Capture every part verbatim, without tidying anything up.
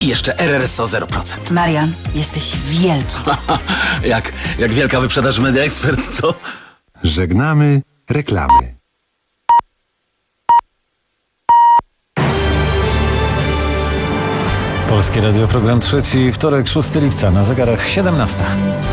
I jeszcze R R S O zero procent. Marian, jesteś wielki. jak, jak wielka wyprzedaż Media Expert, co? Żegnamy reklamy. Polskie Radio, program trzeci, wtorek, szóstego lipca, na zegarach siedemnasta.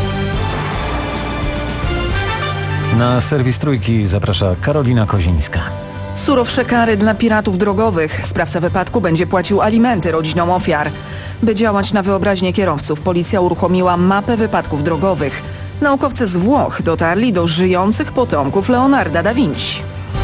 Na serwis Trójki zaprasza Karolina Kozińska. Surowsze kary dla piratów drogowych. Sprawca wypadku będzie płacił alimenty rodzinom ofiar. By działać na wyobraźnię kierowców, policja uruchomiła mapę wypadków drogowych. Naukowcy z Włoch dotarli do żyjących potomków Leonarda da Vinci.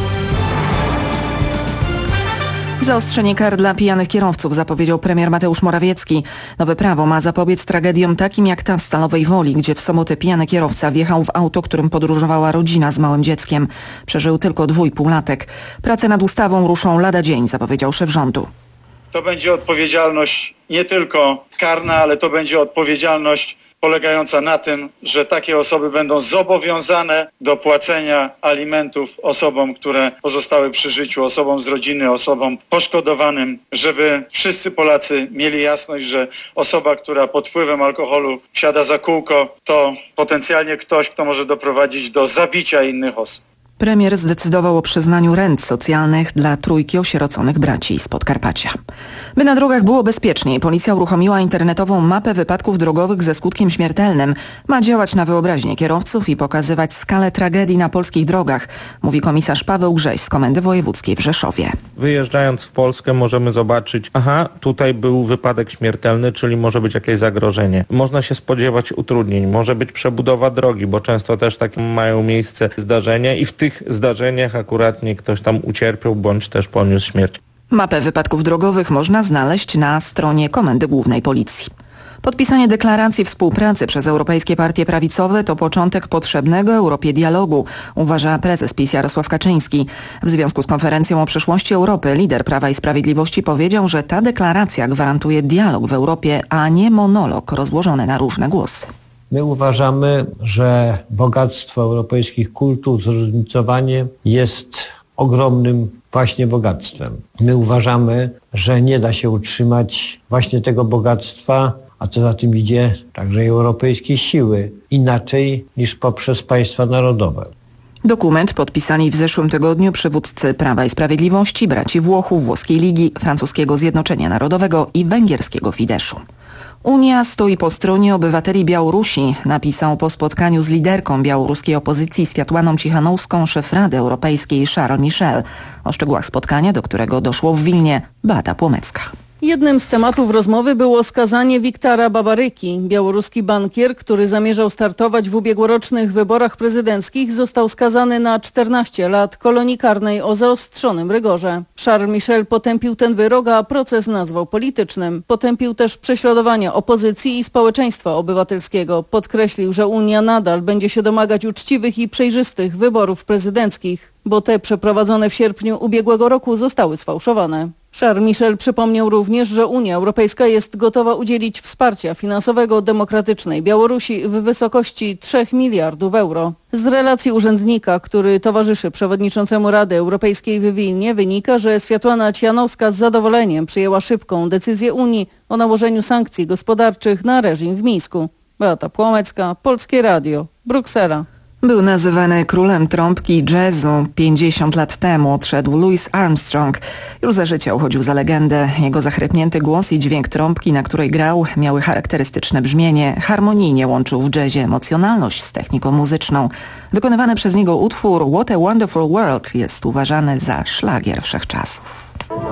Zaostrzenie kar dla pijanych kierowców zapowiedział premier Mateusz Morawiecki. Nowe prawo ma zapobiec tragediom takim jak ta w Stalowej Woli, gdzie w sobotę pijany kierowca wjechał w auto, którym podróżowała rodzina z małym dzieckiem. Przeżył tylko dwójpółlatek. Prace nad ustawą ruszą lada dzień, zapowiedział szef rządu. To będzie odpowiedzialność nie tylko karna, ale to będzie odpowiedzialność polegająca na tym, że takie osoby będą zobowiązane do płacenia alimentów osobom, które pozostały przy życiu, osobom z rodziny, osobom poszkodowanym, żeby wszyscy Polacy mieli jasność, że osoba, która pod wpływem alkoholu siada za kółko, to potencjalnie ktoś, kto może doprowadzić do zabicia innych osób. Premier zdecydował o przyznaniu rent socjalnych dla trójki osieroconych braci z Podkarpacia. By na drogach było bezpieczniej, policja uruchomiła internetową mapę wypadków drogowych ze skutkiem śmiertelnym. Ma działać na wyobraźnię kierowców i pokazywać skalę tragedii na polskich drogach, mówi komisarz Paweł Grześ z Komendy Wojewódzkiej w Rzeszowie. Wyjeżdżając w Polskę możemy zobaczyć, aha, tutaj był wypadek śmiertelny, czyli może być jakieś zagrożenie. Można się spodziewać utrudnień, może być przebudowa drogi, bo często też takie mają miejsce zdarzenia i w tych zdarzeniach akurat nie ktoś tam ucierpiał bądź też poniósł śmierć. Mapę wypadków drogowych można znaleźć na stronie Komendy Głównej Policji. Podpisanie deklaracji współpracy przez europejskie partie prawicowe to początek potrzebnego Europie dialogu, uważa prezes PiS Jarosław Kaczyński. W związku z konferencją o przyszłości Europy lider Prawa i Sprawiedliwości powiedział, że ta deklaracja gwarantuje dialog w Europie, a nie monolog rozłożony na różne głosy. My uważamy, że bogactwo europejskich kultur, zróżnicowanie jest ogromnym właśnie bogactwem. My uważamy, że nie da się utrzymać właśnie tego bogactwa, a co za tym idzie także i europejskiej siły, inaczej niż poprzez państwa narodowe. Dokument podpisali w zeszłym tygodniu przywódcy Prawa i Sprawiedliwości, braci Włochów, Włoskiej Ligi, francuskiego Zjednoczenia Narodowego i węgierskiego Fideszu. Unia stoi po stronie obywateli Białorusi, napisał po spotkaniu z liderką białoruskiej opozycji Światłaną Cichanowską szef Rady Europejskiej Charles Michel. O szczegółach spotkania, do którego doszło w Wilnie, Beata Płomecka. Jednym z tematów rozmowy było skazanie Wiktara Babaryki. Białoruski bankier, który zamierzał startować w ubiegłorocznych wyborach prezydenckich, został skazany na czternaście lat kolonii karnej o zaostrzonym rygorze. Charles Michel potępił ten wyrok, a proces nazwał politycznym. Potępił też prześladowania opozycji i społeczeństwa obywatelskiego. Podkreślił, że Unia nadal będzie się domagać uczciwych i przejrzystych wyborów prezydenckich, bo te przeprowadzone w sierpniu ubiegłego roku zostały sfałszowane. Charles Michel przypomniał również, że Unia Europejska jest gotowa udzielić wsparcia finansowego demokratycznej Białorusi w wysokości trzech miliardów euro. Z relacji urzędnika, który towarzyszy przewodniczącemu Rady Europejskiej w Wilnie, wynika, że Światłana Cichanowska z zadowoleniem przyjęła szybką decyzję Unii o nałożeniu sankcji gospodarczych na reżim w Mińsku. Beata Płomecka, Polskie Radio, Bruksela. Był nazywany królem trąbki i jazzu. pięćdziesiąt lat temu odszedł Louis Armstrong. Już za życia uchodził za legendę. Jego zachrypnięty głos i dźwięk trąbki, na której grał, miały charakterystyczne brzmienie. Harmonijnie łączył w jazzie emocjonalność z techniką muzyczną. Wykonywany przez niego utwór What a Wonderful World jest uważany za szlagier wszechczasów.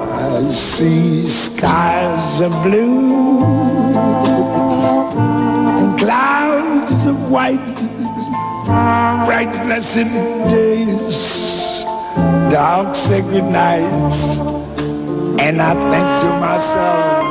I see skies of blue and clouds of white, bright blessed days, dark sacred nights, and I think to myself,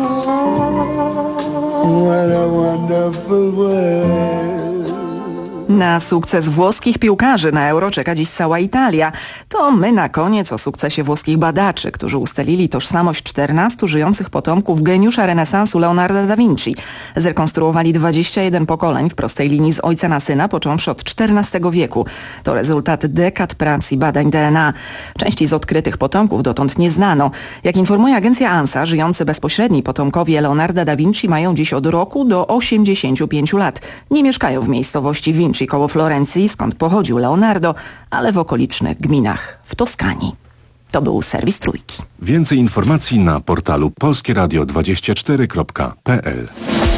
what a wonderful world. Na sukces włoskich piłkarzy na Euro czeka dziś cała Italia. To my na koniec o sukcesie włoskich badaczy, którzy ustalili tożsamość czternastu żyjących potomków geniusza renesansu Leonarda da Vinci. Zrekonstruowali dwadzieścia jeden pokoleń w prostej linii z ojca na syna, począwszy od czternastego wieku. To rezultat dekad pracy i badań D N A. Części z odkrytych potomków dotąd nie znano. Jak informuje agencja ANSA, żyjący bezpośredni potomkowie Leonarda da Vinci mają dziś od roku do osiemdziesięciu pięciu lat. Nie mieszkają w miejscowości Vinci koło Florencji, skąd pochodził Leonardo, ale w okolicznych gminach w Toskanii. To był serwis Trójki. Więcej informacji na portalu polskie radio dwadzieścia cztery kropka p l.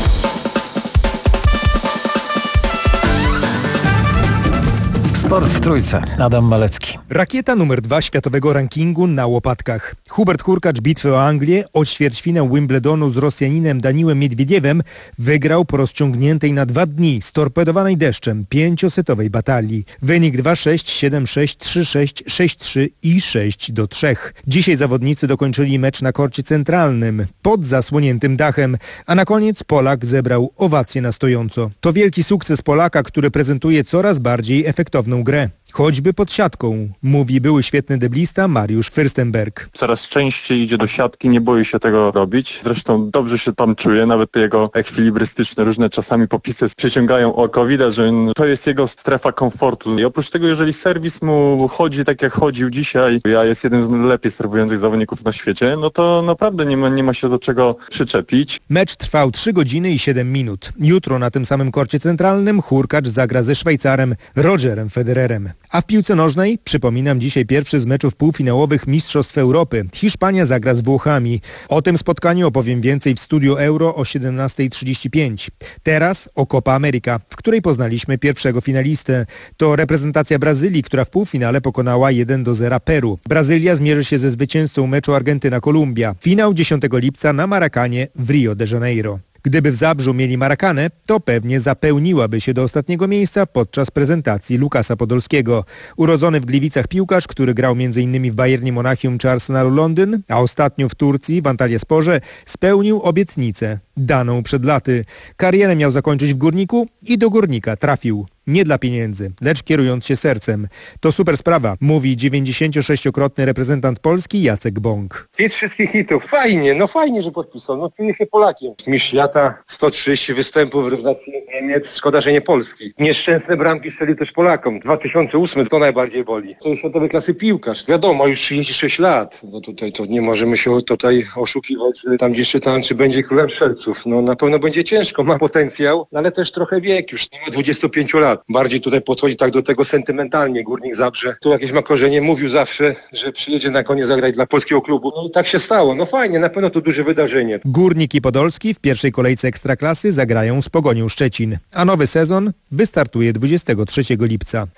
Sport w Trójce. Adam Malecki. Rakieta numer dwa światowego rankingu na łopatkach. Hubert Hurkacz bitwę o Anglię, o ćwierćfinał Wimbledonu z Rosjaninem Daniłem Miedwiediewem wygrał po rozciągniętej na dwa dni, storpedowanej deszczem, pięciosetowej batalii. Wynik dwa sześć, siedem sześć, trzy sześć, sześć trzy i sześć do trzech. Dzisiaj zawodnicy dokończyli mecz na korcie centralnym, pod zasłoniętym dachem, a na koniec Polak zebrał owację na stojąco. To wielki sukces Polaka, który prezentuje coraz bardziej efektowną grę. Choćby pod siatką, mówi były świetny deblista Mariusz Fürstenberg. Coraz częściej idzie do siatki, nie boi się tego robić. Zresztą dobrze się tam czuje, nawet te jego ekwilibrystyczne różne czasami popisy przyciągają oko. Widać, że to jest jego strefa komfortu. I oprócz tego, jeżeli serwis mu chodzi tak jak chodził dzisiaj, ja jest jeden z lepiej serwujących zawodników na świecie, no to naprawdę nie ma, nie ma się do czego przyczepić. Mecz trwał trzy godziny i siedem minut. Jutro na tym samym korcie centralnym Hurkacz zagra ze Szwajcarem Rogerem Federerem. A w piłce nożnej, przypominam, dzisiaj pierwszy z meczów półfinałowych Mistrzostw Europy. Hiszpania zagra z Włochami. O tym spotkaniu opowiem więcej w Studio Euro o siedemnasta trzydzieści pięć. Teraz o Copa America, w której poznaliśmy pierwszego finalistę. To reprezentacja Brazylii, która w półfinale pokonała jeden do zera Peru. Brazylia zmierzy się ze zwycięzcą meczu Argentyna-Kolumbia. Finał dziesiątego lipca na Maracanie w Rio de Janeiro. Gdyby w Zabrzu mieli Maracanę, to pewnie zapełniłaby się do ostatniego miejsca podczas prezentacji Lukasa Podolskiego. Urodzony w Gliwicach piłkarz, który grał między innymi w Bayernie Monachium czy Arsenalu Londyn, a ostatnio w Turcji, w Antalyasporze, spełnił obietnicę daną przed laty. Karierę miał zakończyć w Górniku i do Górnika trafił. Nie dla pieniędzy, lecz kierując się sercem. To super sprawa, mówi dziewięćdziesięciosześciokrotny reprezentant Polski Jacek Bąk. Hit wszystkich hitów. Fajnie, no fajnie, że podpisał. No czuję się Polakiem. Mistrz świata, sto trzydzieści występów w reprezentacji Niemiec. Szkoda, że nie Polski. Nieszczęsne bramki strzelił też Polakom. dwa tysiące ósmy to najbardziej boli. To jest światowej klasy piłkarz. Wiadomo, już trzydzieści sześć lat. No tutaj to nie możemy się tutaj oszukiwać, że tam gdzieś czytałem, czy będzie królem strzelców. No na pewno będzie ciężko, ma potencjał, ale też trochę wiek już. Nie ma dwudziestu pięciu lat. Bardziej tutaj podchodzi tak do tego sentymentalnie. Górnik Zabrze tu jakieś ma korzenie, mówił zawsze, że przyjedzie na koniec zagrać dla polskiego klubu. No i tak się stało. No fajnie, na pewno to duże wydarzenie. Górnik i Podolski w pierwszej kolejce Ekstraklasy zagrają z Pogonią Szczecin, a nowy sezon wystartuje dwudziestego trzeciego lipca.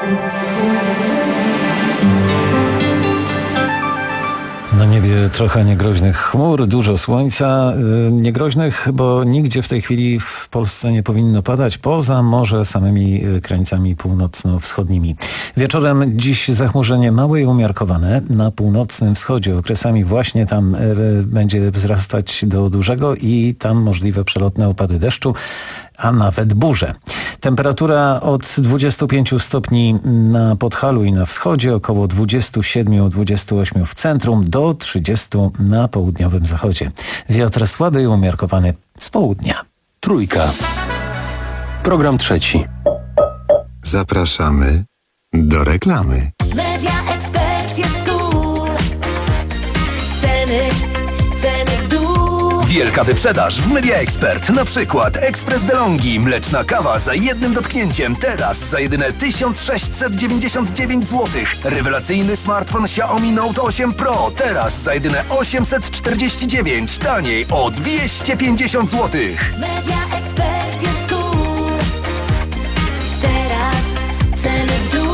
Na niebie trochę niegroźnych chmur, dużo słońca. Yy, niegroźnych, bo nigdzie w tej chwili w Polsce nie powinno padać, poza może samymi krańcami północno-wschodnimi. Wieczorem dziś zachmurzenie małe i umiarkowane. Na północnym wschodzie okresami właśnie tam yy, będzie wzrastać do dużego i tam możliwe przelotne opady deszczu, a nawet burze. Temperatura od dwudziestu pięciu stopni na Podhalu i na wschodzie, około dwudziestu siedmiu do dwudziestu ośmiu w centrum, do trzydziestu na południowym zachodzie. Wiatr słaby i umiarkowany z południa. Trójka. Program trzeci. Zapraszamy do reklamy. Media Expert jest cool. Ceny, ceny w dół. Wielka wyprzedaż w Media Expert. Na przykład ekspres DeLonghi, mleczna kawa za jednym dotknięciem. Teraz za jedyne tysiąc sześćset dziewięćdziesiąt dziewięć złotych. Rewelacyjny smartfon Xiaomi Note osiem Pro. Teraz za jedyne osiemset czterdzieści dziewięć. Taniej o dwieście pięćdziesiąt złotych. Media Expert jest cool. Teraz ceny w dół.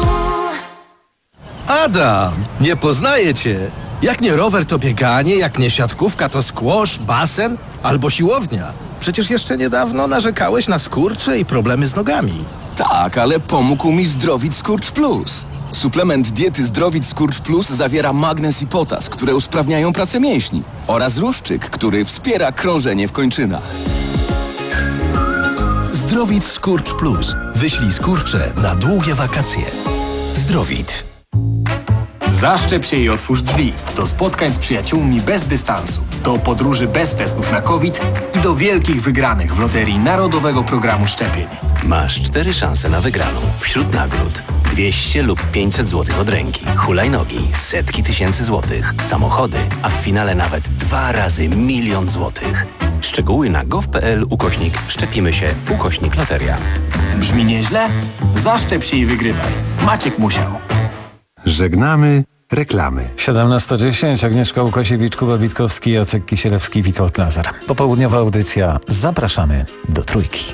Adam, nie poznaję cię. Jak nie rower, to bieganie, jak nie siatkówka, to squash, basen albo siłownia. Przecież jeszcze niedawno narzekałeś na skurcze i problemy z nogami. Tak, ale pomógł mi Zdrowit Skurcz Plus. Suplement diety Zdrowit Skurcz Plus zawiera magnez i potas, które usprawniają pracę mięśni, oraz ruszczyk, który wspiera krążenie w kończynach. Zdrowit Skurcz Plus. Wyślij skurcze na długie wakacje. Zdrowit. Zaszczep się i otwórz drzwi. Do spotkań z przyjaciółmi bez dystansu. Do podróży bez testów na COVID i do wielkich wygranych w loterii Narodowego Programu Szczepień. Masz cztery szanse na wygraną. Wśród nagród dwieście lub pięćset złotych od ręki, hulajnogi, setki tysięcy złotych, samochody, a w finale nawet dwa razy milion złotych. Szczegóły na gov.pl ukośnik szczepimy się ukośnik loteria. Brzmi nieźle? Zaszczep się i wygrywaj. Maciek Musiał. Żegnamy reklamy. siedemnasta dziesięć. Agnieszka Łukasiewicz, Kuba Witkowski, Jacek Kisielewski, Witold Lazar. Popołudniowa audycja. Zapraszamy do Trójki.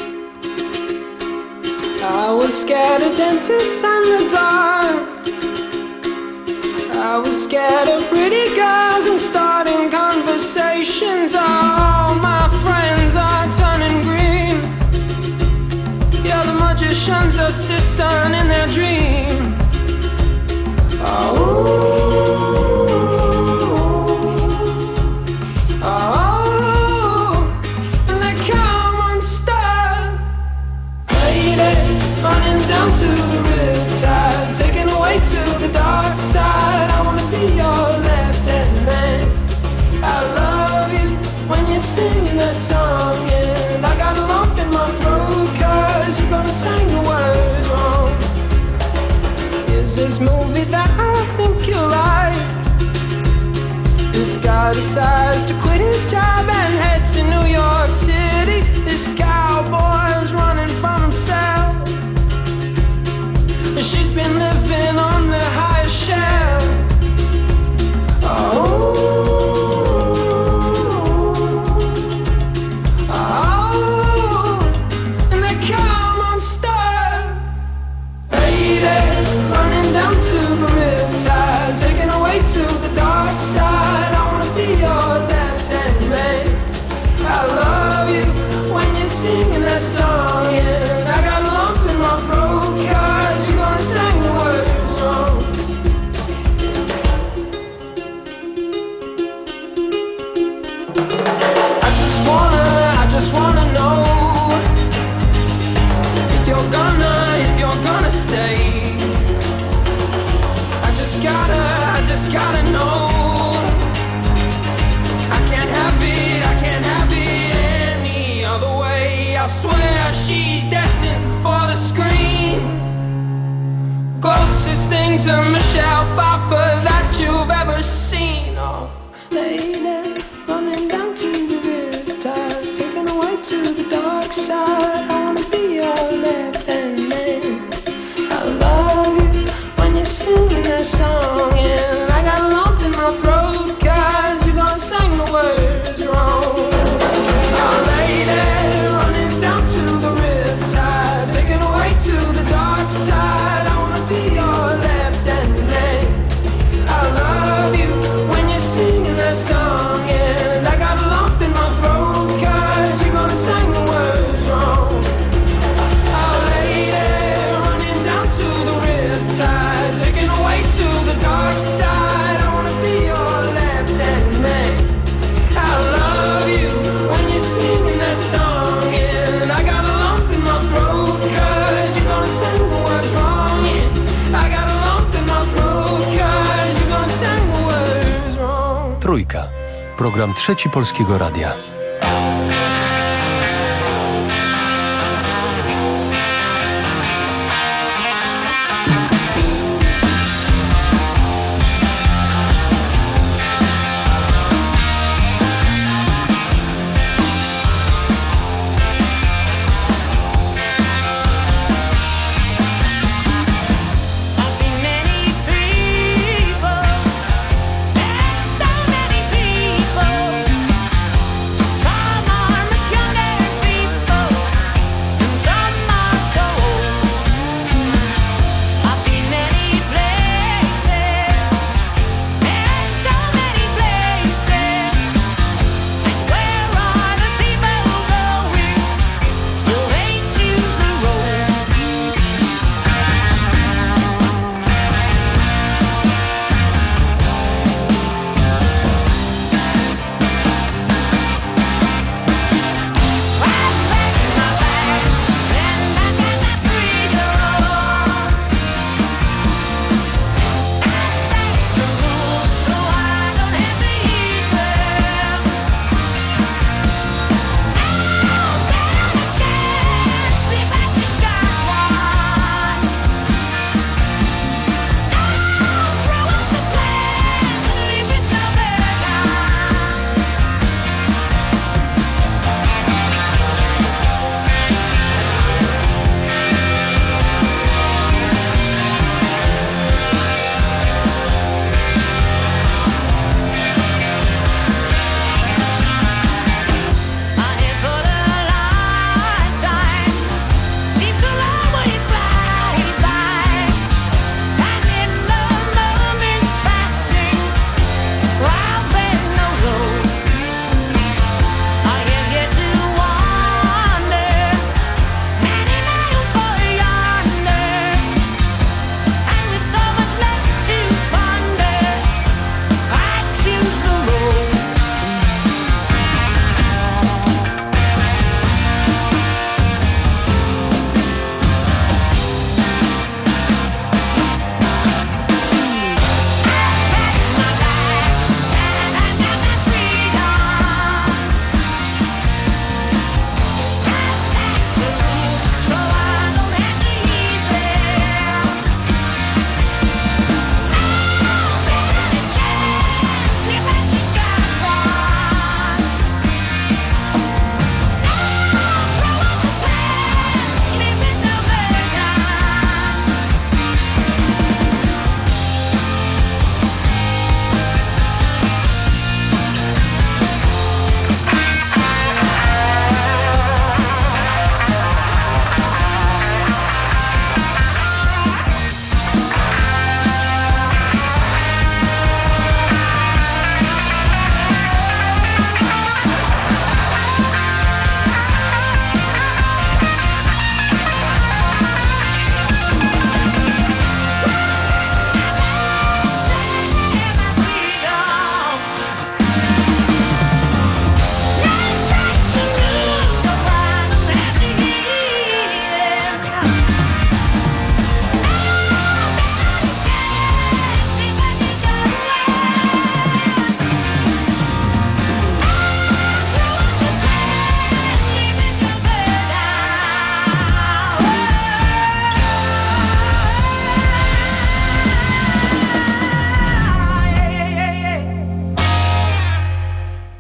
I was scared of dentists and the dark. I was scared of pretty girls and starting conversations. All my friends are turning green. Yeah, the magician's assistant in their dream. Oh, oh, and they come unstuck. Lady, running down to the riptide, taken away to the dark side. I wanna be your left-hand man. I love you when you're singing that song, and I got a lump in my throat 'cause you're gonna sing the words wrong. Is this movie that I think you like? This guy decides to quit his job and head to New York City. This cowboy's running from himself. She's been living on the highest shelf. Oh, oh, and they come unstuck. Lady, running down to the riptide, taken away to the dark side. I wanna be your left-hand man. I love you when you're singing that song, and I got a lump in my throat 'cause you're gonna sing the words wrong. I just wanna, I just wanna know if you're gonna, if you're gonna stay. I just gotta, I just gotta know. I can't have it, I can't have it any other way. I swear she's destined for the screen. Closest thing to Michelle Pfeiffer that you've ever seen. Oh, lady, running down to the riptide, taken away to the dark side. I wanna be your left-hand man. I love you when you're singing that song, and I got a lump in my throat 'cause you're gonna sing the words wrong. Oh, lady, running down to the riptide, taken away to the dark side. I wanna be your left-hand man. I love you when you're singing that song, and I got a lump in my throat 'cause you're gonna sing the words wrong. Oh, lady, running down to the riptide, taken away to the dark side. I wanna be your left-hand man. I love you when you're singing that song, and I got a lump in my throat 'cause you're gonna sing the words wrong. Yeah, I got a lump in my throat 'cause you're gonna sing the words wrong. Trójka. Program Trzeci Polskiego Radia. I've seen many people, and so many people. Some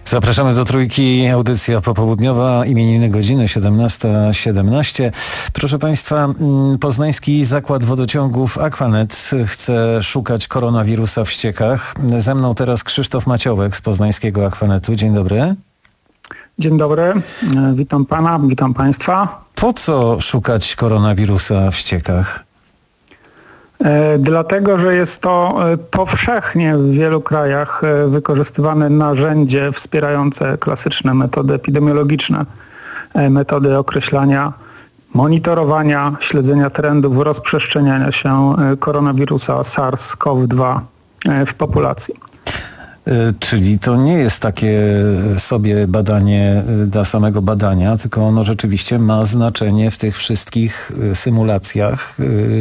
Zapraszamy do Trójki, audycja popołudniowa, imieniny godziny siedemnasta siedemnaście. Proszę Państwa, poznański zakład wodociągów Aquanet chce szukać koronawirusa w ściekach. Ze mną teraz Krzysztof Maciołek z poznańskiego Aquanetu. Dzień dobry. Dzień dobry, witam Pana, witam Państwa. Po co szukać koronawirusa w ściekach? E, dlatego, że jest to powszechnie w wielu krajach wykorzystywane narzędzie wspierające klasyczne metody epidemiologiczne, e, metody określania, monitorowania, śledzenia trendów rozprzestrzeniania się koronawirusa SARS-CoV dwa w populacji. Czyli to nie jest takie sobie badanie dla samego badania, tylko ono rzeczywiście ma znaczenie w tych wszystkich symulacjach,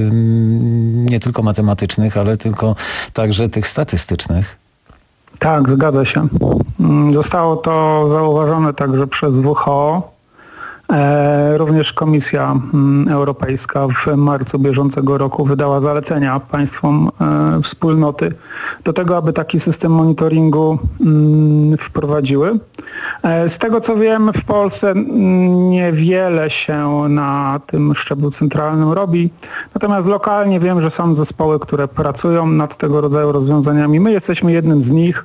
nie tylko matematycznych, ale tylko także tych statystycznych. Tak, zgadza się. Zostało to zauważone także przez W H O. Również Komisja Europejska w marcu bieżącego roku wydała zalecenia państwom wspólnoty do tego, aby taki system monitoringu wprowadziły. Z tego co wiem, w Polsce niewiele się na tym szczeblu centralnym robi, natomiast lokalnie wiem, że są zespoły, które pracują nad tego rodzaju rozwiązaniami. My jesteśmy jednym z nich.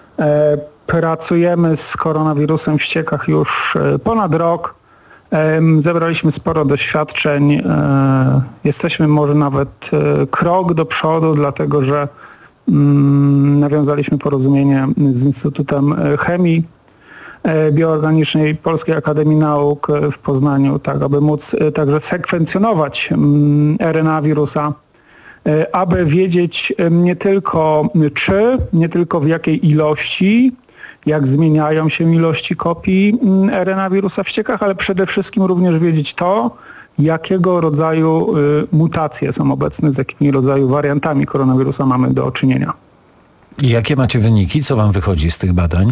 Pracujemy z koronawirusem w ściekach już ponad rok. Zebraliśmy sporo doświadczeń. Jesteśmy może nawet krok do przodu, dlatego że nawiązaliśmy porozumienie z Instytutem Chemii Bioorganicznej Polskiej Akademii Nauk w Poznaniu, tak aby móc także sekwencjonować R N A wirusa, aby wiedzieć nie tylko czy, nie tylko w jakiej ilości, jak zmieniają się ilości kopii R N A wirusa w ściekach, ale przede wszystkim również wiedzieć to, jakiego rodzaju mutacje są obecne, z jakimi rodzaju wariantami koronawirusa mamy do czynienia. I jakie macie wyniki? Co wam wychodzi z tych badań?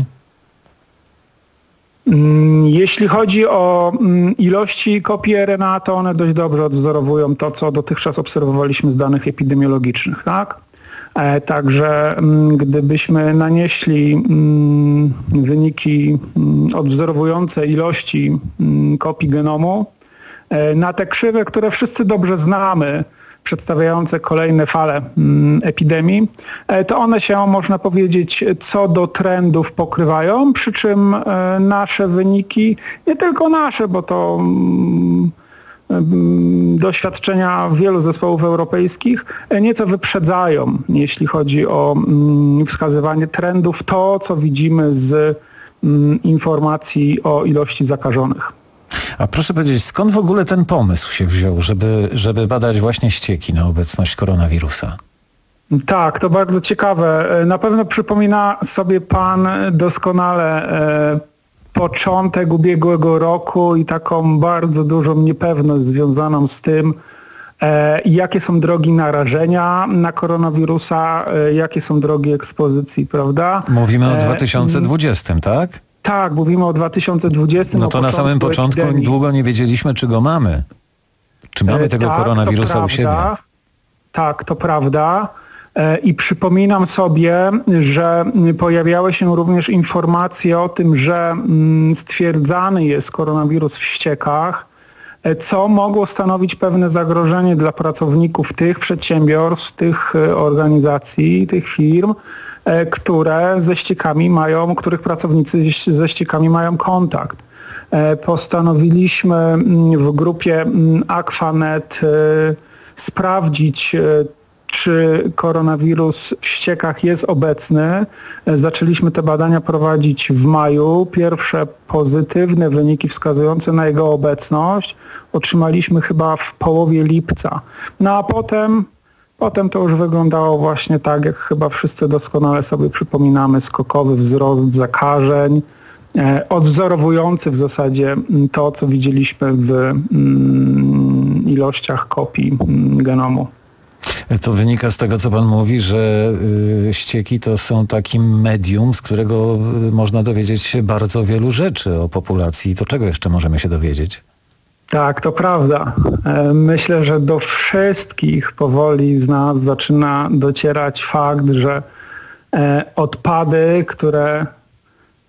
Jeśli chodzi o ilości kopii R N A, to one dość dobrze odwzorowują to, co dotychczas obserwowaliśmy z danych epidemiologicznych, tak? Także gdybyśmy nanieśli wyniki odwzorowujące ilości kopii genomu na te krzywe, które wszyscy dobrze znamy, przedstawiające kolejne fale epidemii, to one się, można powiedzieć, co do trendów pokrywają, przy czym nasze wyniki, nie tylko nasze, bo to doświadczenia wielu zespołów europejskich nieco wyprzedzają, jeśli chodzi o wskazywanie trendów, to co widzimy z informacji o ilości zakażonych. A proszę powiedzieć, skąd w ogóle ten pomysł się wziął, żeby, żeby badać właśnie ścieki na obecność koronawirusa? Tak, to bardzo ciekawe. Na pewno przypomina sobie Pan doskonale początek ubiegłego roku i taką bardzo dużą niepewność związaną z tym, e, jakie są drogi narażenia na koronawirusa, e, jakie są drogi ekspozycji, prawda? Mówimy o dwa tysiące dwudziestym, e, tak? Tak, mówimy o dwa tysiące dwudziestym. No to na samym początku epidemii. Długo nie wiedzieliśmy, czy go mamy. Czy mamy tego tak, koronawirusa u siebie? Tak, to prawda. I przypominam sobie, że pojawiały się również informacje o tym, że stwierdzany jest koronawirus w ściekach, co mogło stanowić pewne zagrożenie dla pracowników tych przedsiębiorstw, tych organizacji, tych firm, które ze ściekami mają, których pracownicy ze ściekami mają kontakt. Postanowiliśmy w grupie Aquanet sprawdzić, czy koronawirus w ściekach jest obecny. Zaczęliśmy te badania prowadzić w maju. Pierwsze pozytywne wyniki wskazujące na jego obecność otrzymaliśmy chyba w połowie lipca. No a potem, potem to już wyglądało właśnie tak, jak chyba wszyscy doskonale sobie przypominamy, skokowy wzrost zakażeń, odwzorowujący w zasadzie to, co widzieliśmy w mm, ilościach kopii genomu. To wynika z tego, co pan mówi, że y, ścieki to są takim medium, z którego y, można dowiedzieć się bardzo wielu rzeczy o populacji. To czego jeszcze możemy się dowiedzieć? Tak, to prawda. Myślę, że do wszystkich powoli z nas zaczyna docierać fakt, że odpady, które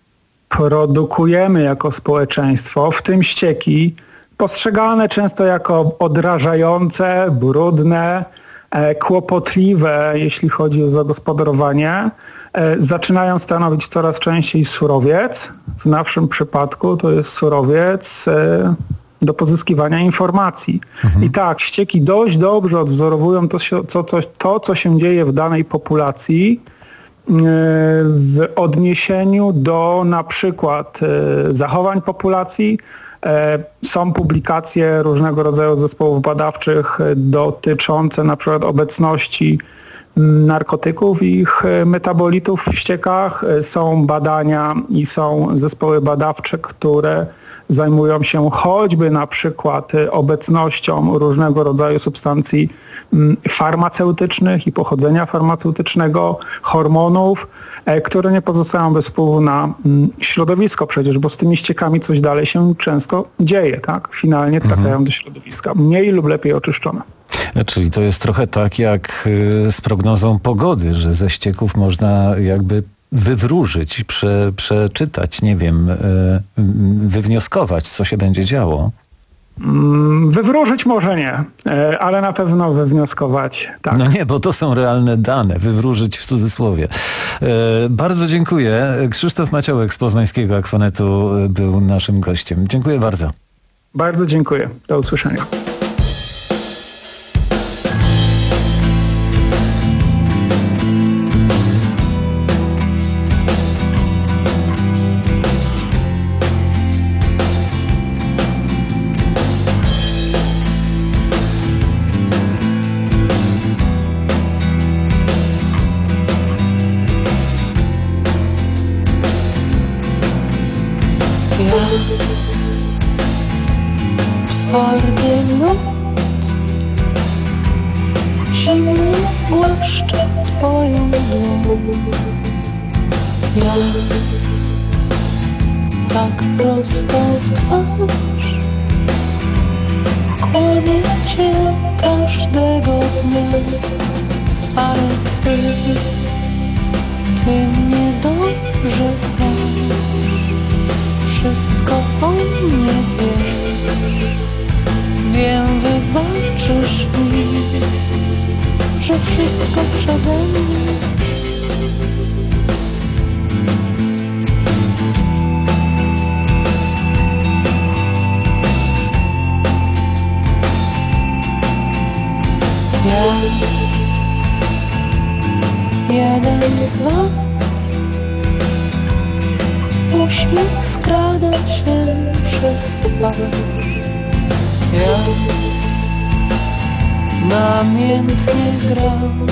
produkujemy jako społeczeństwo, w tym ścieki, postrzegane często jako odrażające, brudne, e, kłopotliwe, jeśli chodzi o zagospodarowanie, e, zaczynają stanowić coraz częściej surowiec. W naszym przypadku to jest surowiec e, do pozyskiwania informacji. Mhm. I tak, ścieki dość dobrze odwzorowują to, co, co, to, co się dzieje w danej populacji e, w odniesieniu do na przykład e, zachowań populacji. Są publikacje różnego rodzaju zespołów badawczych dotyczące na przykład obecności narkotyków i ich metabolitów w ściekach. Są badania i są zespoły badawcze, które zajmują się choćby na przykład obecnością różnego rodzaju substancji farmaceutycznych i pochodzenia farmaceutycznego, hormonów, które nie pozostają bez wpływu na środowisko przecież, bo z tymi ściekami coś dalej się często dzieje, tak? Finalnie trafiają mhm. do środowiska, mniej lub lepiej oczyszczone. Czyli to jest trochę tak jak z prognozą pogody, że ze ścieków można jakby wywróżyć, prze, przeczytać, nie wiem, wywnioskować, co się będzie działo. Wywróżyć może nie, ale na pewno wywnioskować tak. No nie, bo to są realne dane, wywróżyć w cudzysłowie. Bardzo dziękuję. Krzysztof Maciołek z poznańskiego Akwanetu był naszym gościem. Dziękuję bardzo. Bardzo dziękuję. Do usłyszenia. Twardy lód, zimny głaszcze twoją dłoń. Ja tak prosto w twarz kłamię cię każdego dnia, ale ty, ty mnie dobrze znasz. Wszystko o mnie wiesz. Wiem, wybaczysz mi, że wszystko przeze mnie. Ja, jeden z was, uśmiech skrada się przez twarz. Ja namiętnie gram,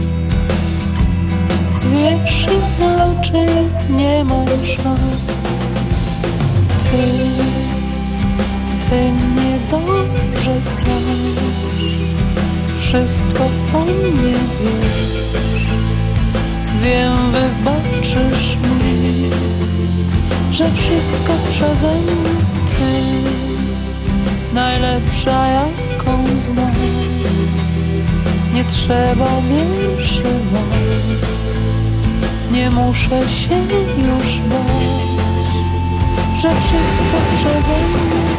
wiesz, inaczej nie mam szans. Ty, ty mnie dobrze znasz, wszystko o mnie wiesz. Wiem, wybaczysz mi, że wszystko przeze mnie ty. Najlepsza jaką znam, nie trzeba więcej nam, nie muszę się już bać, że wszystko przeze mnie.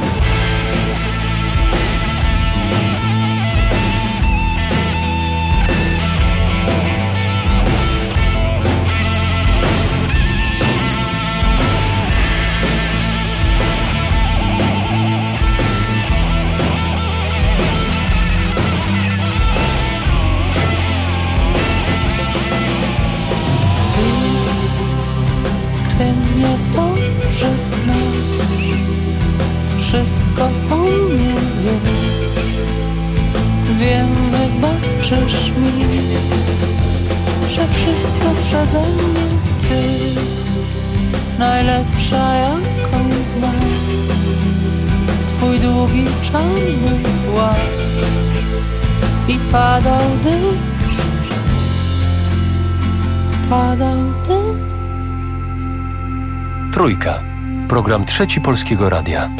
Wszystko o mnie wiesz. Wiem, wybaczysz mi, że wszystko przeze mnie ty. Najlepsza jaką znam, twój długi czarny płaszcz i padał deszcz, padał deszcz. Trójka. Program Trzeci Polskiego Radia.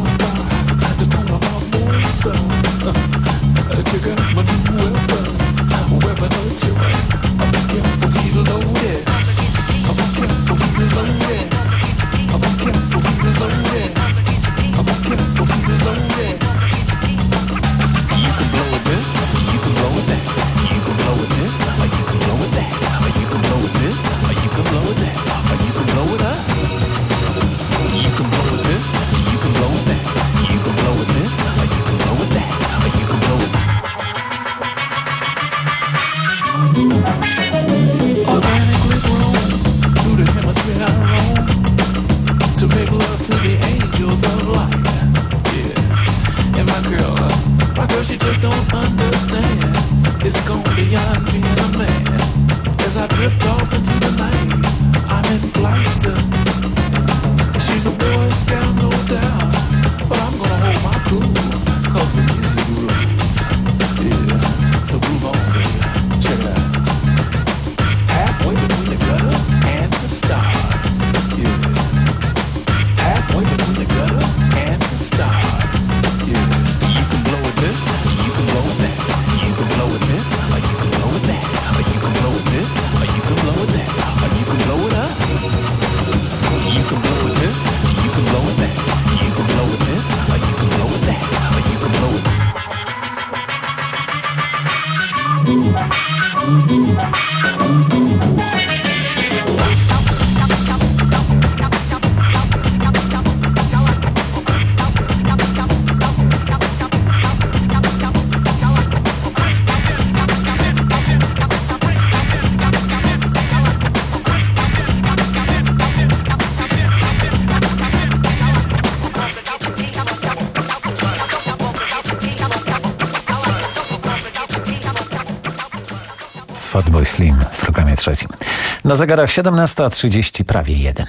Fatboy Slim w programie trzecim. Na zegarach siedemnasta trzydzieści, prawie jeden.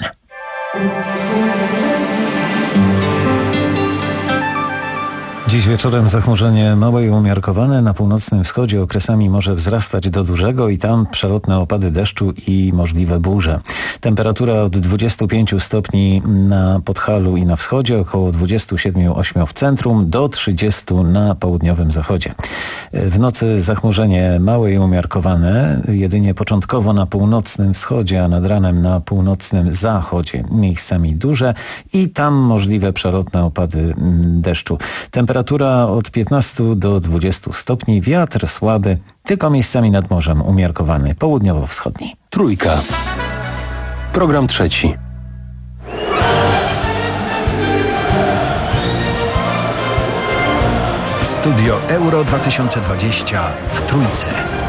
Dziś wieczorem zachmurzenie małe i umiarkowane. Na północnym wschodzie okresami może wzrastać do dużego i tam przelotne opady deszczu i możliwe burze. Temperatura od dwudziestu pięciu stopni na Podhalu i na wschodzie, około dwudziestu siedmiu ośmiu w centrum, do trzydziestu na południowym zachodzie. W nocy zachmurzenie małe i umiarkowane, jedynie początkowo na północnym wschodzie, a nad ranem na północnym zachodzie. Miejscami duże i tam możliwe przelotne opady deszczu. Temperatura od piętnastu do dwudziestu stopni, wiatr słaby, tylko miejscami nad morzem umiarkowany, południowo-wschodni. Trójka. Program trzeci. Studio Euro dwa tysiące dwadzieścia w Trójce.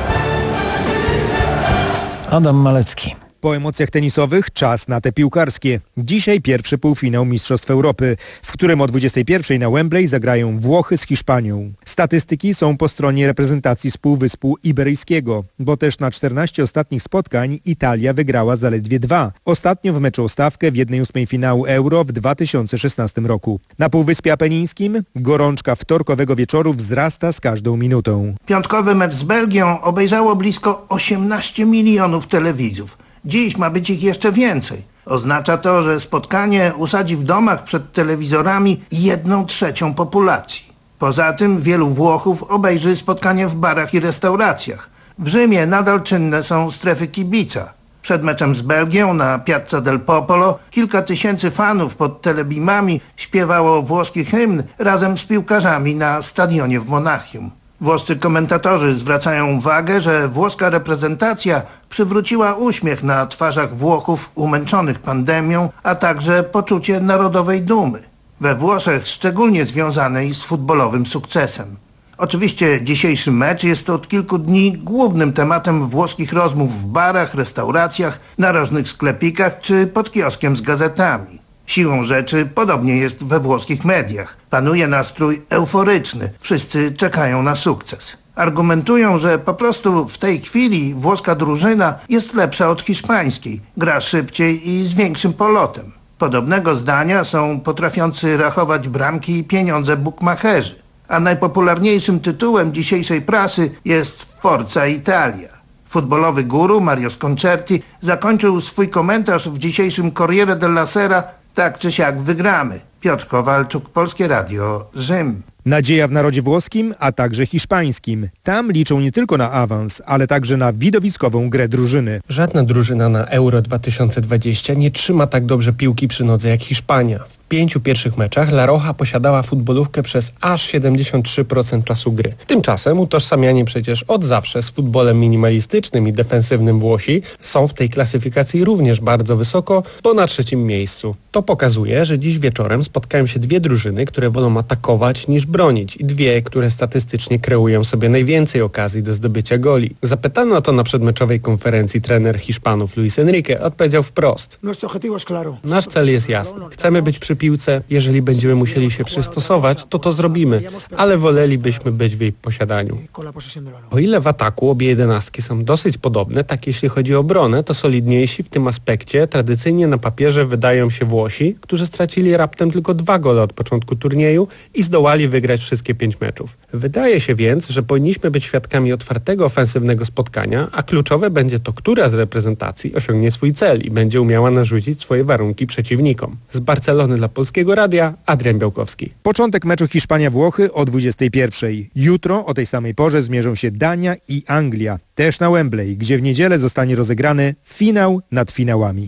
Adam Malecki. Po emocjach tenisowych czas na te piłkarskie. Dzisiaj pierwszy półfinał Mistrzostw Europy, w którym o dwudziestej pierwszej na Wembley zagrają Włochy z Hiszpanią. Statystyki są po stronie reprezentacji z Półwyspu Iberyjskiego, bo też na czternaście ostatnich spotkań Italia wygrała zaledwie dwa. Ostatnio w meczu o stawkę w jednej ósmej finału Euro w dwa tysiące szesnastym roku. Na Półwyspie Apenińskim gorączka wtorkowego wieczoru wzrasta z każdą minutą. Piątkowy mecz z Belgią obejrzało blisko osiemnaście milionów telewidzów. Dziś ma być ich jeszcze więcej. Oznacza to, że spotkanie usadzi w domach przed telewizorami jedną trzecią populacji. Poza tym wielu Włochów obejrzy spotkanie w barach i restauracjach. W Rzymie nadal czynne są strefy kibica. Przed meczem z Belgią na Piazza del Popolo kilka tysięcy fanów pod telebimami śpiewało włoski hymn razem z piłkarzami na stadionie w Monachium. Włoscy komentatorzy zwracają uwagę, że włoska reprezentacja przywróciła uśmiech na twarzach Włochów umęczonych pandemią, a także poczucie narodowej dumy. We Włoszech szczególnie związanej z futbolowym sukcesem. Oczywiście dzisiejszy mecz jest od kilku dni głównym tematem włoskich rozmów w barach, restauracjach, narożnych sklepikach czy pod kioskiem z gazetami. Siłą rzeczy podobnie jest we włoskich mediach. Panuje nastrój euforyczny. Wszyscy czekają na sukces. Argumentują, że po prostu w tej chwili włoska drużyna jest lepsza od hiszpańskiej. Gra szybciej i z większym polotem. Podobnego zdania są potrafiący rachować bramki i pieniądze bukmacherzy. A najpopularniejszym tytułem dzisiejszej prasy jest Forza Italia. Futbolowy guru Mario Sconcerti zakończył swój komentarz w dzisiejszym Corriere della Sera: tak czy siak wygramy. Piotr Kowalczuk, Polskie Radio, Rzym. Nadzieja w narodzie włoskim, a także hiszpańskim. Tam liczą nie tylko na awans, ale także na widowiskową grę drużyny. Żadna drużyna na Euro dwa tysiące dwadzieścia nie trzyma tak dobrze piłki przy nodze jak Hiszpania. W pięciu pierwszych meczach La Roja posiadała futbolówkę przez aż siedemdziesiąt trzy procent czasu gry. Tymczasem utożsamiani przecież od zawsze z futbolem minimalistycznym i defensywnym Włosi są w tej klasyfikacji również bardzo wysoko, bo na trzecim miejscu. To pokazuje, że dziś wieczorem spotkają się dwie drużyny, które wolą atakować niż bronić i dwie, które statystycznie kreują sobie najwięcej okazji do zdobycia goli. Zapytany o to na przedmeczowej konferencji trener Hiszpanów Luis Enrique odpowiedział wprost. Nasz cel jest jasny. Chcemy być przy piłce. Jeżeli będziemy musieli się przystosować, to to zrobimy, ale wolelibyśmy być w jej posiadaniu. O ile w ataku obie jedenastki są dosyć podobne, tak jeśli chodzi o obronę, to solidniejsi w tym aspekcie tradycyjnie na papierze wydają się Włosi, którzy stracili raptem tylko dwa gole od początku turnieju i zdołali wygrać wszystkie pięć meczów. Wydaje się więc, że powinniśmy być świadkami otwartego, ofensywnego spotkania, a kluczowe będzie to, która z reprezentacji osiągnie swój cel i będzie umiała narzucić swoje warunki przeciwnikom. Z Barcelony dla Polskiego Radia, Adrian Białkowski. Początek meczu Hiszpania-Włochy o dwudziestej pierwszej. Jutro o tej samej porze zmierzą się Dania i Anglia. Też na Wembley, gdzie w niedzielę zostanie rozegrany finał nad finałami.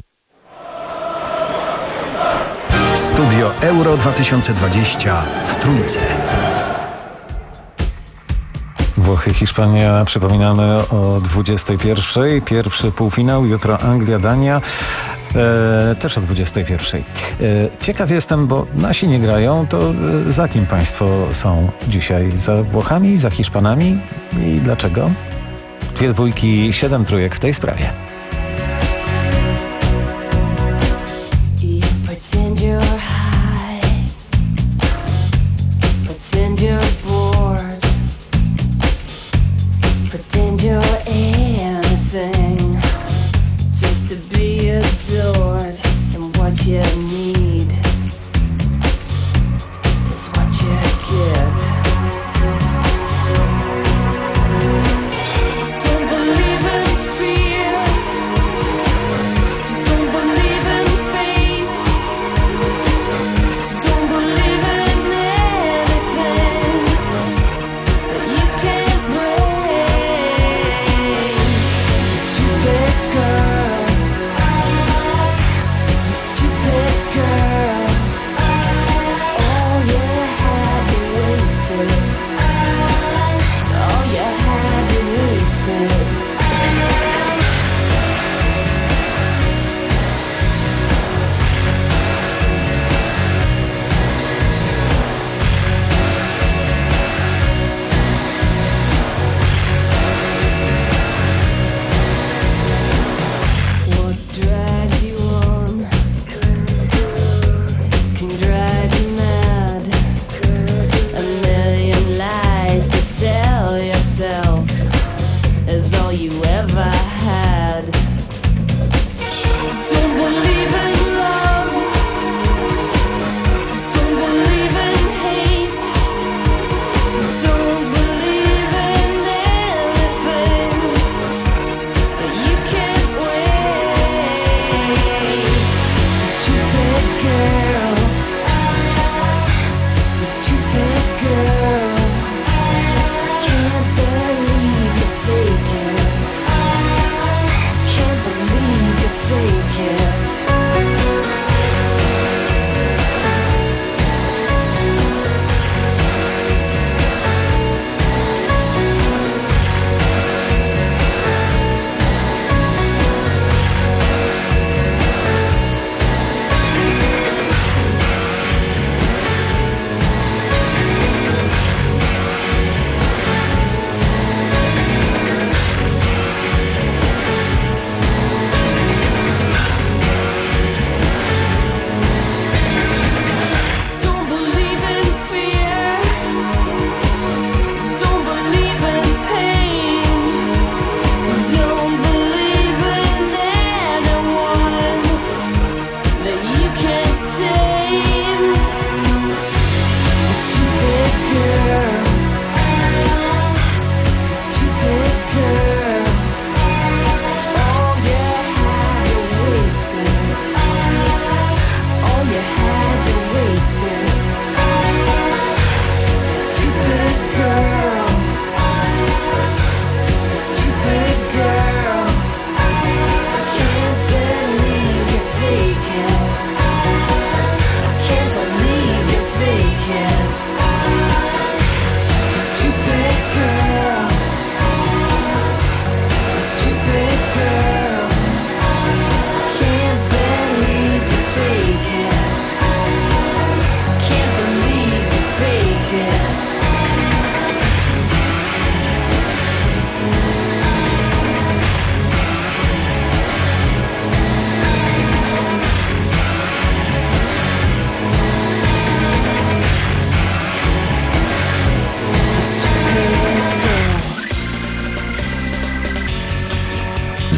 Studio Euro dwa tysiące dwadzieścia w Trójce. Włochy, Hiszpania, przypominamy o dwudziestej pierwszej. Pierwszy półfinał, jutro Anglia, Dania. E, też o dwudziestej pierwszej. E, ciekaw jestem, bo nasi nie grają, to e, za kim państwo są dzisiaj? Za Włochami, za Hiszpanami? I dlaczego? Dwie dwójki, siedem trójek w tej sprawie. Don't believe in fear.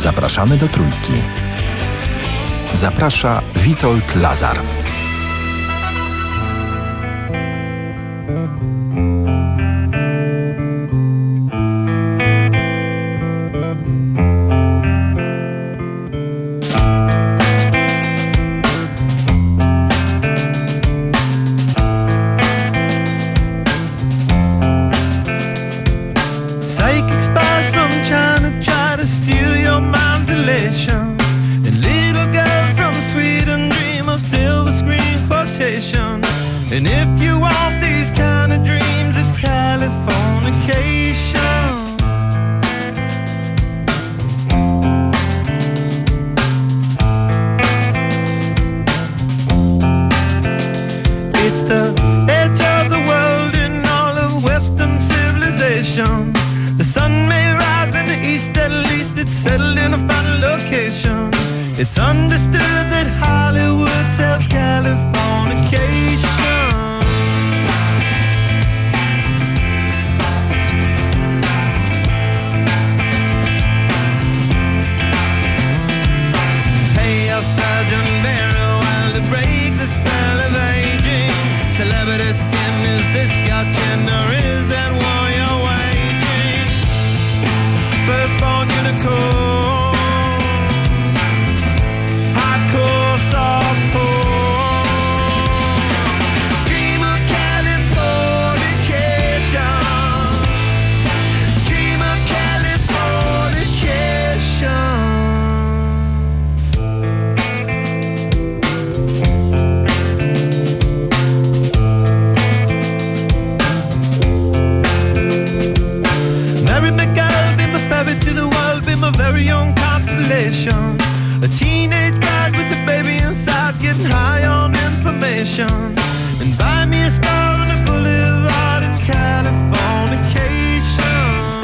Zapraszamy do Trójki. Zaprasza Witold Lazar. Psychic spies from China try to steal your mind's elation. And little girls from Sweden dream of silver screen quotation. And if you want these kind of dreams, it's Californication. It's the edge of the world in all of Western civilization. The sun may rise in the east, at least it's settled in a final location. It's understood that Hollywood sells Californication. Pay your surgeon very well to break the spell of aging. Celebrity skin, is this your chin or is that war you're waging? Firstborn unicorn, hardcore softcore. Dream of Californication. Dream of Californication. Mary McGill, be my ferry to the world, be my very own constellation. A teenage bride with a baby inside, getting high on information. And buy me a star on a boulevard, it's Californication.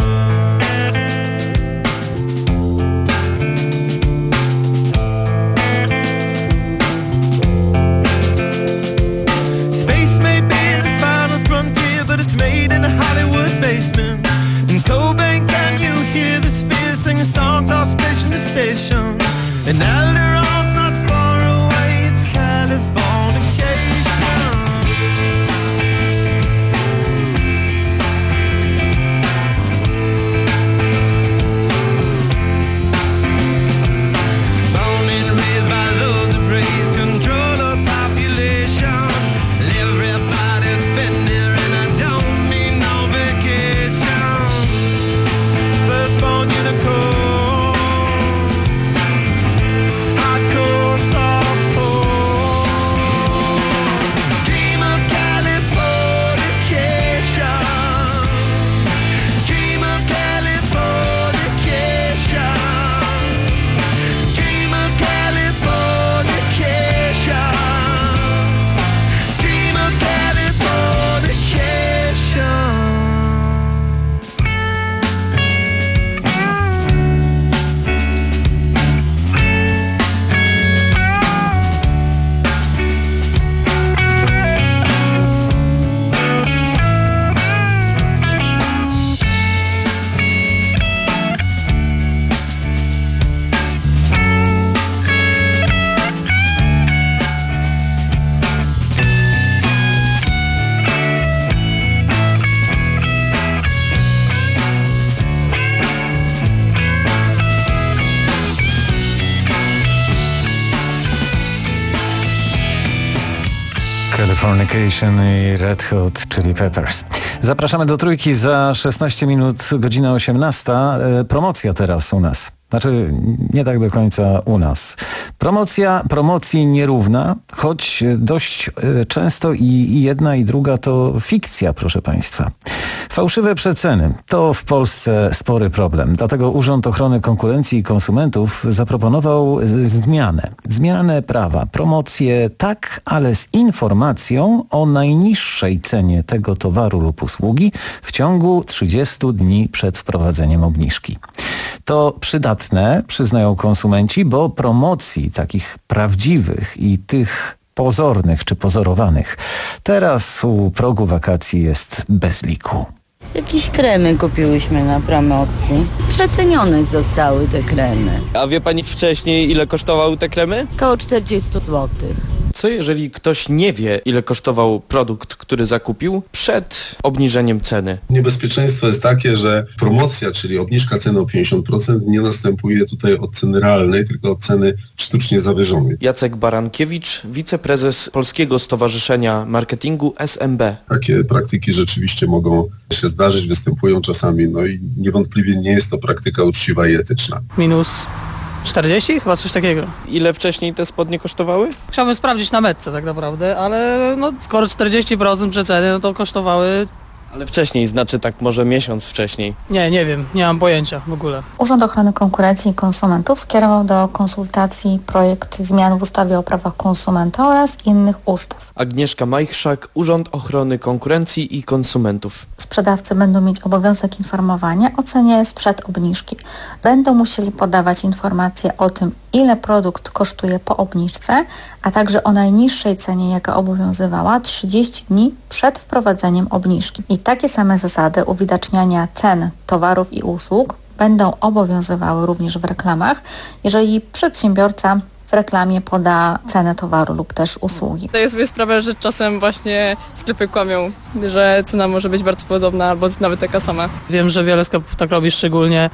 Space may be the final frontier, but it's made in a Hollywood basement. In Cobain, can you hear the spheres singing songs off station to station? And Alderon's not far away, it's Californication. Born and raised by those that praise control of population. Everybody's been there and I don't need no vacation. Firstborn unicorn, hardcore softcore. Dream of Californication. Dream of Californication. Dream of Californication. Dream of Californication. Californication i Red Hot Chili Peppers. Zapraszamy do Trójki za szesnaście minut, godzina osiemnasta. E, promocja teraz u nas. Znaczy, nie tak do końca u nas. Promocja promocji nierówna, choć dość często i jedna i druga to fikcja, proszę Państwa. Fałszywe przeceny to w Polsce spory problem. Dlatego Urząd Ochrony Konkurencji i Konsumentów zaproponował zmianę. Zmianę prawa. Promocję tak, ale z informacją o najniższej cenie tego towaru lub usługi w ciągu trzydziestu dni przed wprowadzeniem obniżki. To przydatne, przyznają konsumenci, bo promocji takich prawdziwych i tych pozornych czy pozorowanych teraz u progu wakacji jest bez liku. Jakieś kremy kupiłyśmy na promocji. Przecenione zostały te kremy. A wie pani wcześniej, ile kosztowały te kremy? Koło czterdzieści złotych. Co jeżeli ktoś nie wie, ile kosztował produkt, który zakupił przed obniżeniem ceny? Niebezpieczeństwo jest takie, że promocja, czyli obniżka ceny o pięćdziesiąt procent nie następuje tutaj od ceny realnej, tylko od ceny sztucznie zawyżonej. Jacek Barankiewicz, wiceprezes Polskiego Stowarzyszenia Marketingu S M B. Takie praktyki rzeczywiście mogą się zdarzyć, występują czasami, no i niewątpliwie nie jest to praktyka uczciwa i etyczna. Minus czterdzieści? Chyba coś takiego. Ile wcześniej te spodnie kosztowały? Chciałbym sprawdzić na metce tak naprawdę, ale no skoro czterdzieści procent przeceny, no to kosztowały... Ale wcześniej, znaczy tak może miesiąc wcześniej. Nie, nie wiem, nie mam pojęcia w ogóle. Urząd Ochrony Konkurencji i Konsumentów skierował do konsultacji projekt zmian w ustawie o prawach konsumenta oraz innych ustaw. Agnieszka Majchrzak, Urząd Ochrony Konkurencji i Konsumentów. Sprzedawcy będą mieć obowiązek informowania o cenie sprzed obniżki. Będą musieli podawać informacje o tym, ile produkt kosztuje po obniżce, a także o najniższej cenie, jaka obowiązywała trzydzieści dni przed wprowadzeniem obniżki. I takie same zasady uwidaczniania cen towarów i usług będą obowiązywały również w reklamach, jeżeli przedsiębiorca w reklamie poda cenę towaru lub też usługi. Zdaję sobie sprawę, że czasem właśnie sklepy kłamią, że cena może być bardzo podobna albo nawet taka sama. Wiem, że wiele sklepów tak robi, szczególnie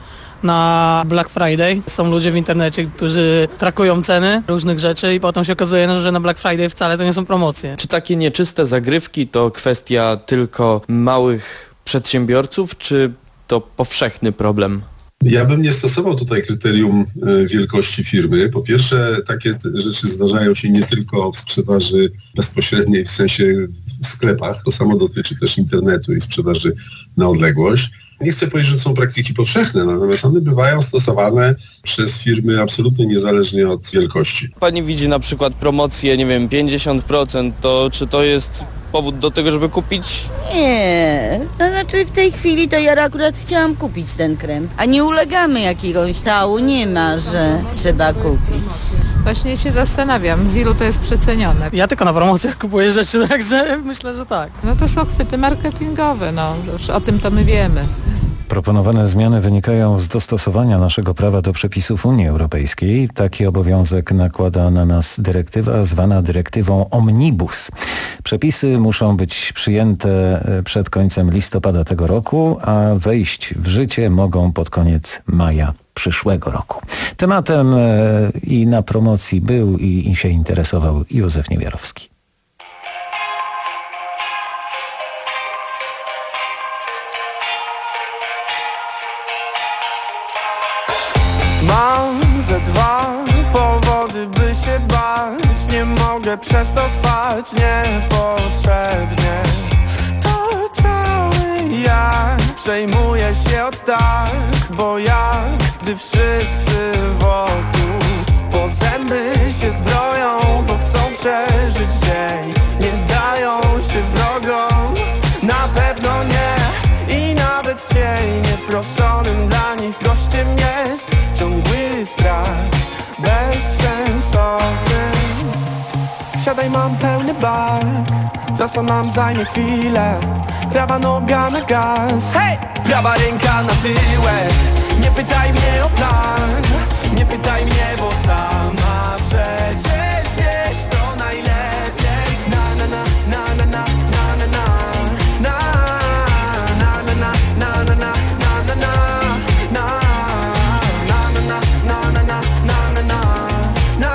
na Black Friday. Są ludzie w internecie, którzy trakują ceny różnych rzeczy i potem się okazuje, że na Black Friday wcale to nie są promocje. Czy takie nieczyste zagrywki to kwestia tylko małych przedsiębiorców, czy to powszechny problem? Ja bym nie stosował tutaj kryterium wielkości firmy. Po pierwsze, takie rzeczy zdarzają się nie tylko w sprzedaży bezpośredniej, w sensie w sklepach. To samo dotyczy też internetu i sprzedaży na odległość. Nie chcę powiedzieć, że to są praktyki powszechne, natomiast one bywają stosowane przez firmy absolutnie niezależnie od wielkości. Pani widzi na przykład promocję, nie wiem, pięćdziesiąt procent, to czy to jest powód do tego, żeby kupić? Nie, to znaczy w tej chwili to ja akurat chciałam kupić ten krem, a nie ulegamy jakiegoś tału, nie ma, że trzeba kupić. Właśnie się zastanawiam, z ilu to jest przecenione. Ja tylko na promocjach kupuję rzeczy, także myślę, że tak. No to są chwyty marketingowe, no już o tym to my wiemy. Proponowane zmiany wynikają z dostosowania naszego prawa do przepisów Unii Europejskiej. Taki obowiązek nakłada na nas dyrektywa zwana dyrektywą Omnibus. Przepisy muszą być przyjęte przed końcem listopada tego roku, a wejść w życie mogą pod koniec maja przyszłego roku. Tematem i na promocji był i, i się interesował Józef Niewiarowski. Mam ze dwa powody, by się bać. Nie mogę przez to spać niepotrzebnie. To cały ja przejmuję się od tak, bo jak gdy wszyscy wokół po zęby się zbroją, bo chcą przeżyć dzień, nie dają się wrogom, na pewno nie. I nawet cień nieproszonym dla nich gościem jest ciągły strach, bezsensowny. Siadaj, mam pełny bak, czasem nam zajmie chwilę. Prawa noga na gaz, hej! Prawa ręka na tyłek. Nie pytaj mnie o plan, nie pytaj mnie, bo sama przecież wiesz to najlepiej. Na na na na na na na na na na na na na na na na na na na na.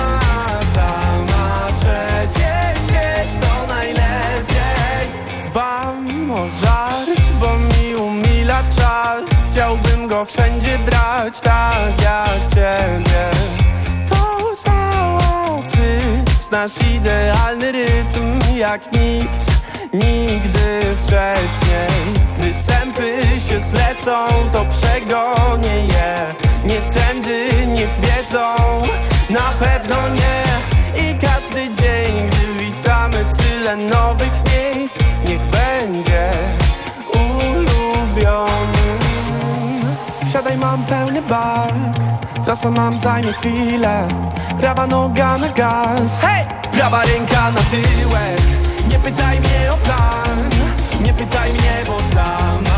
Sama przecież wiesz to najlepiej. Dbam o żart, bo mi umila czas. Chciałbym go wszędzie brać, tak jak ciebie. To cała ty, znasz idealny rytm jak nikt, nigdy wcześniej. Gdy sępy się zlecą, to przegonię je. Nie tędy, niech wiedzą, na pewno nie. I każdy dzień, gdy witamy tyle nowych miejsc, niech będzie ulubiony. Wsiadaj, mam pełny bak, czasem nam zajmie chwilę. Prawa noga na gaz, hej! Prawa ręka na tyłek. Nie pytaj mnie o plan, nie pytaj mnie, bo sama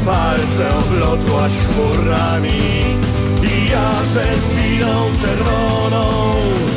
palce oblotłaś chmurami i jarzebiną czerwoną.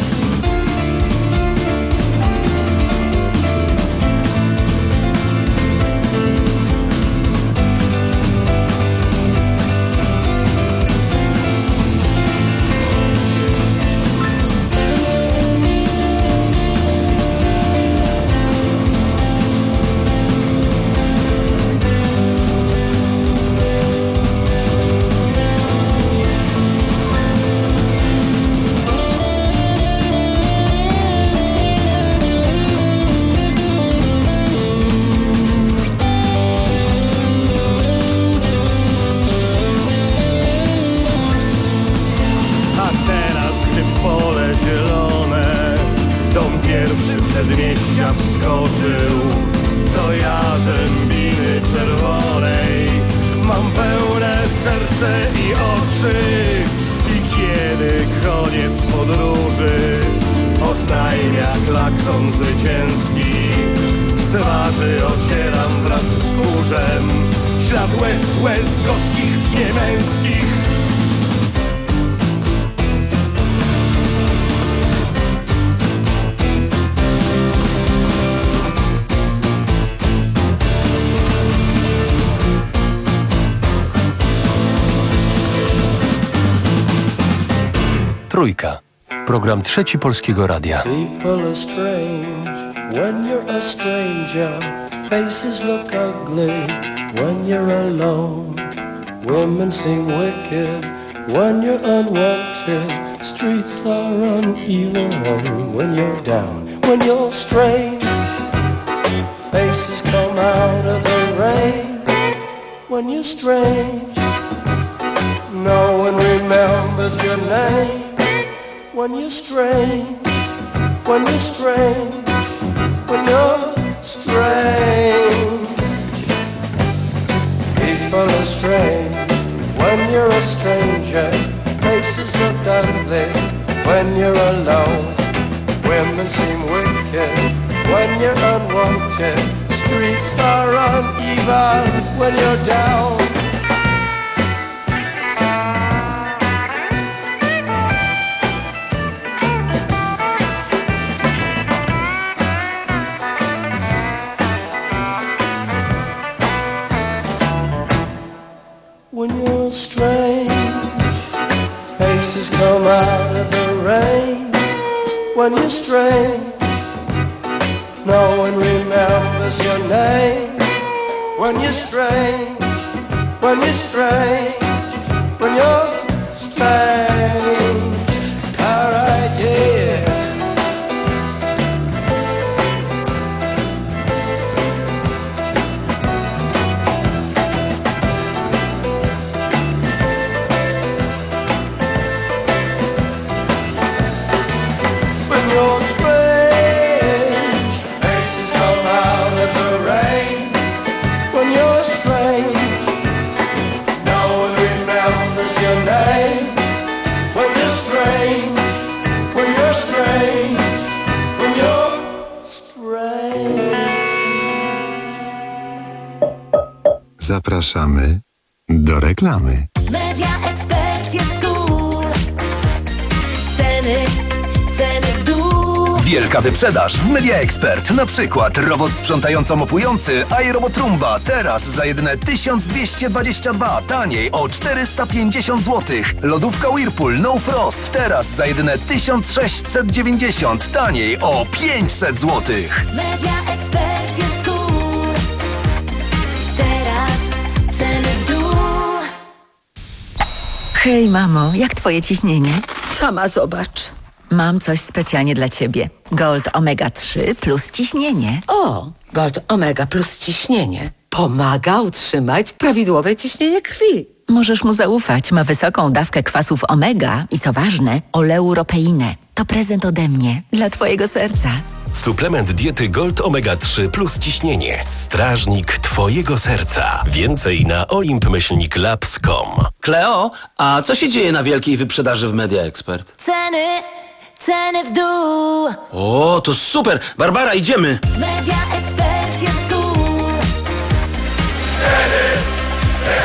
Przedmieścia wskoczył do jarzębiny czerwonej. Mam pełne serce i oczy i kiedy koniec podróży oznajmia klakson zwycięski, z twarzy ocieram wraz z kurzem ślad łez, łez gorzkich, niemęskich. Trójka. Program Trzeci Polskiego Radia. People are strange when you're a stranger. Faces look ugly when you're alone. Women seem wicked when you're unwanted. Streets are uneven when you're down. When you're strange, faces come out of the rain. When you're strange, no one remembers your name. When you're strange, when you're strange, when you're strange. People are strange when you're a stranger. Faces look ugly when you're alone. Women seem wicked when you're unwanted. Streets are uneven when you're down. When you're strange, faces come out of the rain. When you're strange, no one remembers your name. When you're strange, when you're strange, when you're strange. Alright, yeah. You're strange, faces come out of the rain. When you're strange, no one remembers your name. When you're strange, when you're strange, when you're strange. Zapraszamy do reklamy. Media Expert jest cool. Ceny, ceny w dół. Wielka wyprzedaż w Media Expert. Na przykład robot sprzątająco-mopujący iRobot Roomba teraz za jedyne tysiąc dwieście dwadzieścia dwa, taniej o czterysta pięćdziesiąt złotych. Lodówka Whirlpool No Frost teraz za jedyne tysiąc sześćset dziewięćdziesiąt, taniej o pięćset złotych. Media Expert jest cool. Teraz ceny w dół. Hej mamo, jak twoje ciśnienie? Sama zobacz. Mam coś specjalnie dla ciebie. Gold Omega trzy plus ciśnienie. O, Gold Omega plus ciśnienie. Pomaga utrzymać prawidłowe ciśnienie krwi. Możesz mu zaufać. Ma wysoką dawkę kwasów omega i co ważne, oleuropeinę. To prezent ode mnie dla twojego serca. Suplement diety Gold Omega trzy plus ciśnienie. Strażnik twojego serca. Więcej na olimp myślnik labs kropka com. Kleo, a co się dzieje na wielkiej wyprzedaży w Media Expert? Ceny, ceny w dół. O, to super! Barbara, idziemy! Media Expert jest cool. Ceny, ceny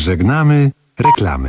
Żegnamy reklamy.